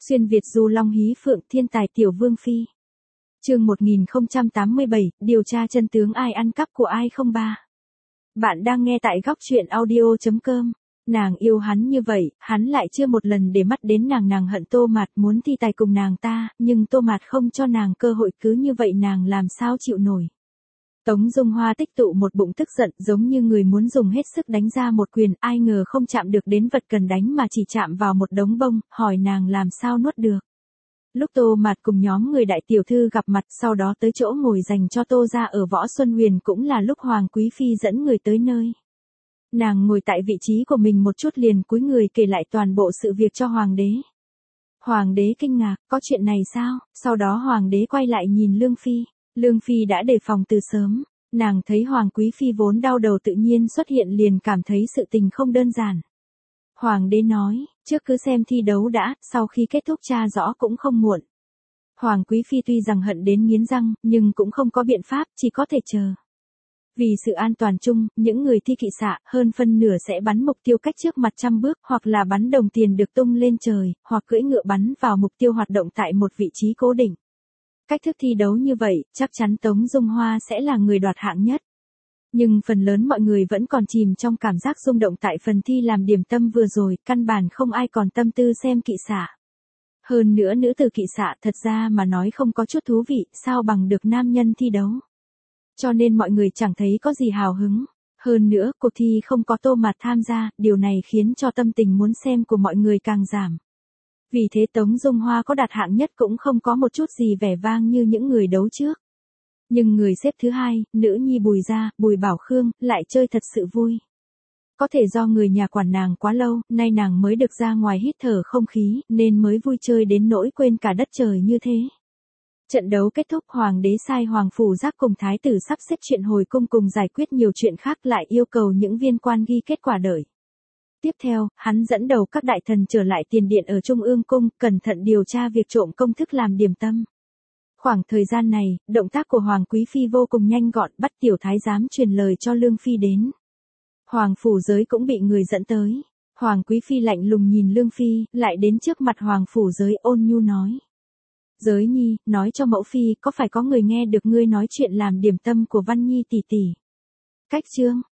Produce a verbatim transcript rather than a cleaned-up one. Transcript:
Xuyên Việt du long hí phượng thiên tài tiểu vương phi. Chương một nghìn không trăm tám mươi bảy, điều tra chân tướng ai ăn cắp của ai không ba. Bạn đang nghe tại góc truyện audio chấm com. Nàng yêu hắn như vậy, hắn lại chưa một lần để mắt đến nàng. Nàng hận Tô Mạt, muốn thi tài cùng nàng ta, nhưng Tô Mạt không cho nàng cơ hội, cứ như vậy nàng làm sao chịu nổi. Tống Dung Hoa tích tụ một bụng tức giận, giống như người muốn dùng hết sức đánh ra một quyền, ai ngờ không chạm được đến vật cần đánh mà chỉ chạm vào một đống bông, hỏi nàng làm sao nuốt được. Lúc Tô Mạt cùng nhóm người đại tiểu thư gặp mặt, sau đó tới chỗ ngồi dành cho Tô gia ở Võ Xuân Huyền, cũng là lúc Hoàng Quý Phi dẫn người tới nơi. Nàng ngồi tại vị trí của mình một chút liền cúi người kể lại toàn bộ sự việc cho Hoàng đế. Hoàng đế kinh ngạc, có chuyện này sao? Sau đó Hoàng đế quay lại nhìn Lương Phi. Lương Phi đã đề phòng từ sớm, nàng thấy Hoàng Quý Phi vốn đau đầu tự nhiên xuất hiện liền cảm thấy sự tình không đơn giản. Hoàng đế nói, trước cứ xem thi đấu đã, sau khi kết thúc tra rõ cũng không muộn. Hoàng Quý Phi tuy rằng hận đến nghiến răng, nhưng cũng không có biện pháp, chỉ có thể chờ. Vì sự an toàn chung, những người thi kỵ xạ, hơn phân nửa sẽ bắn mục tiêu cách trước mặt trăm bước, hoặc là bắn đồng tiền được tung lên trời, hoặc cưỡi ngựa bắn vào mục tiêu hoạt động tại một vị trí cố định. Cách thức thi đấu như vậy, chắc chắn Tống Dung Hoa sẽ là người đoạt hạng nhất. Nhưng phần lớn mọi người vẫn còn chìm trong cảm giác rung động tại phần thi làm điểm tâm vừa rồi, căn bản không ai còn tâm tư xem kỵ xạ. Hơn nữa nữ tử kỵ xạ thật ra mà nói không có chút thú vị, sao bằng được nam nhân thi đấu. Cho nên mọi người chẳng thấy có gì hào hứng. Hơn nữa, cuộc thi không có Tô Mạt tham gia, điều này khiến cho tâm tình muốn xem của mọi người càng giảm. Vì thế Tống Dung Hoa có đạt hạng nhất cũng không có một chút gì vẻ vang như những người đấu trước. Nhưng người xếp thứ hai, nữ nhi Bùi gia, Bùi Bảo Khương, lại chơi thật sự vui. Có thể do người nhà quản nàng quá lâu, nay nàng mới được ra ngoài hít thở không khí, nên mới vui chơi đến nỗi quên cả đất trời như thế. Trận đấu kết thúc, Hoàng đế sai Hoàng Phủ Giác cùng Thái tử sắp xếp chuyện hồi cung cùng giải quyết nhiều chuyện khác, lại yêu cầu những viên quan ghi kết quả đợi. Tiếp theo, hắn dẫn đầu các đại thần trở lại tiền điện ở Trung ương cung, cẩn thận điều tra việc trộm công thức làm điểm tâm. Khoảng thời gian này, động tác của Hoàng Quý Phi vô cùng nhanh gọn, bắt tiểu thái giám truyền lời cho Lương Phi đến. Hoàng Phủ Giới cũng bị người dẫn tới. Hoàng Quý Phi lạnh lùng nhìn Lương Phi, lại đến trước mặt Hoàng Phủ Giới ôn nhu nói. Giới nhi, nói cho mẫu phi, có phải có người nghe được ngươi nói chuyện làm điểm tâm của Văn Nhi tỷ tỷ? Cách chương,